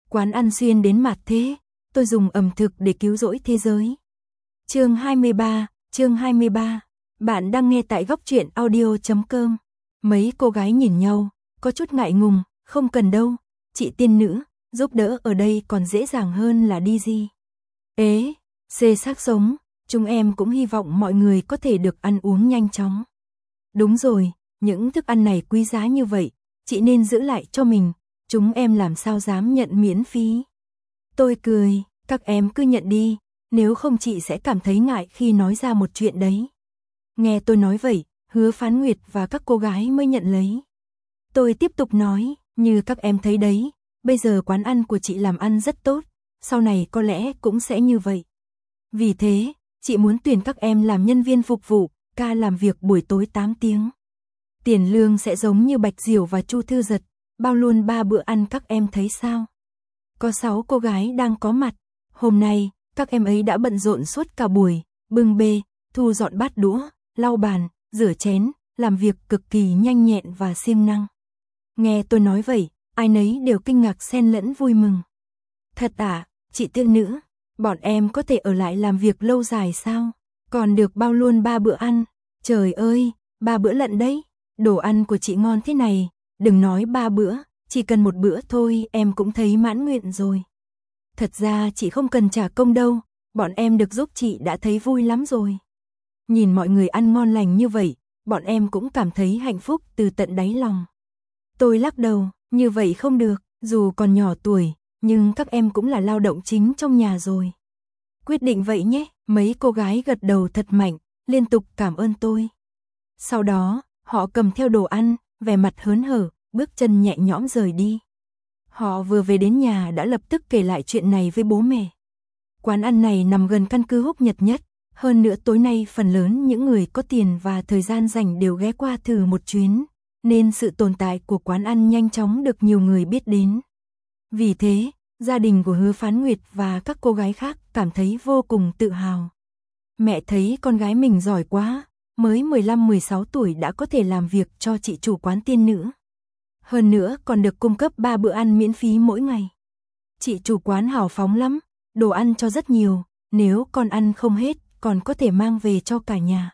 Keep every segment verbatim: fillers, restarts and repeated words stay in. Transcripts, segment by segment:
Quán ăn xuyên đến mặt thế, tôi dùng ẩm thực để cứu rỗi thế giới. Chương hai mươi ba, chương hai mươi ba. Bạn đang nghe tại góc truyện audio chấm com. Mấy cô gái nhìn nhau, có chút ngại ngùng, không cần đâu, chị tiên nữ, giúp đỡ ở đây còn dễ dàng hơn là đi gì. Ế, xê xác sống, chúng em cũng hy vọng mọi người có thể được ăn uống nhanh chóng. Đúng rồi, những thức ăn này quý giá như vậy, chị nên giữ lại cho mình, chúng em làm sao dám nhận miễn phí. Tôi cười, các em cứ nhận đi, nếu không chị sẽ cảm thấy ngại khi nói ra một chuyện đấy. Nghe tôi nói vậy, Hứa Phán Nguyệt và các cô gái mới nhận lấy. Tôi tiếp tục nói, như các em thấy đấy, bây giờ quán ăn của chị làm ăn rất tốt, sau này có lẽ cũng sẽ như vậy. Vì thế, chị muốn tuyển các em làm nhân viên phục vụ, ca làm việc buổi tối tám tiếng. Tiền lương sẽ giống như Bạch Diểu và Chu Thư Giật, bao luôn ba bữa ăn, các em thấy sao? Có sáu cô gái đang có mặt, hôm nay, các em ấy đã bận rộn suốt cả buổi, bưng bê, thu dọn bát đũa, lau bàn, rửa chén, làm việc cực kỳ nhanh nhẹn và siêng năng. Nghe tôi nói vậy, ai nấy đều kinh ngạc xen lẫn vui mừng. Thật à, chị tiên nữ, bọn em có thể ở lại làm việc lâu dài sao? Còn được bao luôn ba bữa ăn, trời ơi, ba bữa lận đấy, đồ ăn của chị ngon thế này, đừng nói ba bữa, chỉ cần một bữa thôi em cũng thấy mãn nguyện rồi. Thật ra chị không cần trả công đâu, bọn em được giúp chị đã thấy vui lắm rồi. Nhìn mọi người ăn ngon lành như vậy, bọn em cũng cảm thấy hạnh phúc từ tận đáy lòng. Tôi lắc đầu, như vậy không được, dù còn nhỏ tuổi, nhưng các em cũng là lao động chính trong nhà rồi. Quyết định vậy nhé, mấy cô gái gật đầu thật mạnh, liên tục cảm ơn tôi. Sau đó, họ cầm theo đồ ăn, vẻ mặt hớn hở, bước chân nhẹ nhõm rời đi. Họ vừa về đến nhà đã lập tức kể lại chuyện này với bố mẹ. Quán ăn này nằm gần căn cứ Húc Nhật nhất, hơn nữa tối nay phần lớn những người có tiền và thời gian rảnh đều ghé qua thử một chuyến, nên sự tồn tại của quán ăn nhanh chóng được nhiều người biết đến. Vì thế, gia đình của Hứa Phán Nguyệt và các cô gái khác cảm thấy vô cùng tự hào. Mẹ thấy con gái mình giỏi quá, mới mười lăm mười sáu tuổi đã có thể làm việc cho chị chủ quán tiên nữ. Hơn nữa còn được cung cấp ba bữa ăn miễn phí mỗi ngày. Chị chủ quán hào phóng lắm, đồ ăn cho rất nhiều, nếu con ăn không hết còn có thể mang về cho cả nhà.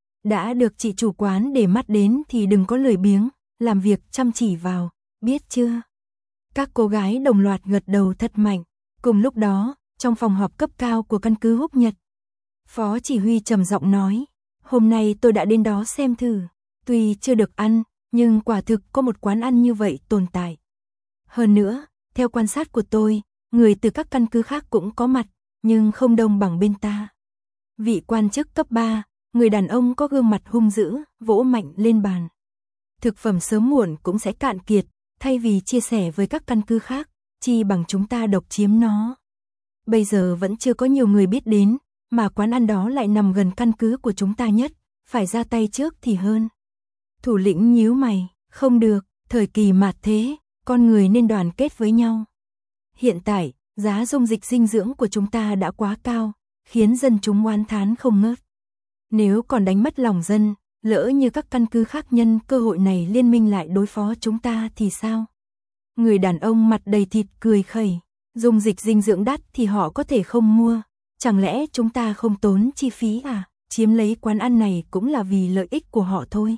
Đã được chị chủ quán để mắt đến thì đừng có lười biếng, làm việc chăm chỉ vào, biết chưa? Các cô gái đồng loạt gật đầu thật mạnh. Cùng lúc đó, trong phòng họp cấp cao của căn cứ Húc Nhật, Phó chỉ huy trầm giọng nói, hôm nay tôi đã đến đó xem thử, tuy chưa được ăn, nhưng quả thực có một quán ăn như vậy tồn tại. Hơn nữa, theo quan sát của tôi, người từ các căn cứ khác cũng có mặt, nhưng không đông bằng bên ta. Vị quan chức cấp ba, người đàn ông có gương mặt hung dữ, vỗ mạnh lên bàn. Thực phẩm sớm muộn cũng sẽ cạn kiệt, thay vì chia sẻ với các căn cứ khác, chi bằng chúng ta độc chiếm nó. Bây giờ vẫn chưa có nhiều người biết đến, mà quán ăn đó lại nằm gần căn cứ của chúng ta nhất, phải ra tay trước thì hơn. Thủ lĩnh nhíu mày, không được, thời kỳ mạt thế, con người nên đoàn kết với nhau. Hiện tại, giá dung dịch dinh dưỡng của chúng ta đã quá cao, khiến dân chúng oán thán không ngớt. Nếu còn đánh mất lòng dân, lỡ như các căn cứ khác nhân cơ hội này liên minh lại đối phó chúng ta thì sao? Người đàn ông mặt đầy thịt cười khẩy, dung dịch dinh dưỡng đắt thì họ có thể không mua, chẳng lẽ chúng ta không tốn chi phí à? Chiếm lấy quán ăn này cũng là vì lợi ích của họ thôi.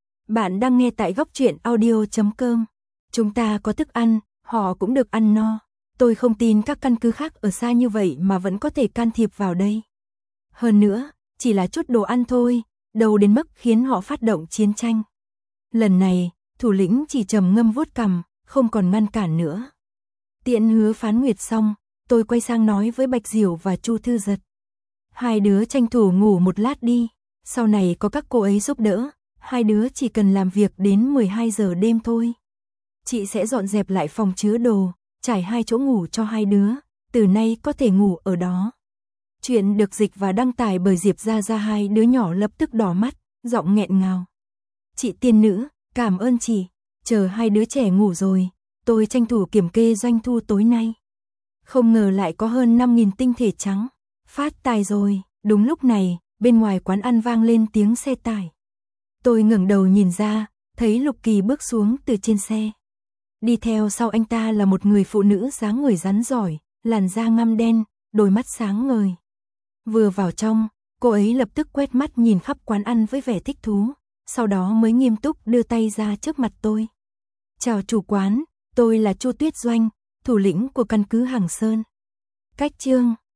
Bạn đang nghe tại góc truyện audio chấm com. Chúng ta có thức ăn, họ cũng được ăn no. Tôi không tin các căn cứ khác ở xa như vậy mà vẫn có thể can thiệp vào đây. Hơn nữa, chỉ là chút đồ ăn thôi, đâu đến mức khiến họ phát động chiến tranh. Lần này, thủ lĩnh chỉ trầm ngâm vuốt cằm, không còn ngăn cản nữa. Tiện Hứa Phán Nguyệt xong, tôi quay sang nói với Bạch Diểu và Chu Thư Giật. Hai đứa tranh thủ ngủ một lát đi, sau này có các cô ấy giúp đỡ, hai đứa chỉ cần làm việc đến mười hai giờ đêm thôi. Chị sẽ dọn dẹp lại phòng chứa đồ, trải hai chỗ ngủ cho hai đứa, từ nay có thể ngủ ở đó. Chuyện được dịch và đăng tải bởi Diệp Gia Gia. Hai đứa nhỏ lập tức đỏ mắt, giọng nghẹn ngào. Chị tiên nữ, cảm ơn chị, chờ hai đứa trẻ ngủ rồi, tôi tranh thủ kiểm kê doanh thu tối nay. Không ngờ lại có hơn năm nghìn tinh thể trắng, phát tài rồi. Đúng lúc này, bên ngoài quán ăn vang lên tiếng xe tải. Tôi ngẩng đầu nhìn ra, thấy Lục Kỳ bước xuống từ trên xe. Đi theo sau anh ta là một người phụ nữ dáng người rắn giỏi, làn da ngăm đen, đôi mắt sáng ngời. Vừa vào trong, cô ấy lập tức quét mắt nhìn khắp quán ăn với vẻ thích thú, sau đó mới nghiêm túc đưa tay ra trước mặt tôi. Chào chủ quán, tôi là Chu Tuyết Doanh, thủ lĩnh của căn cứ Hàng Sơn. Cách chương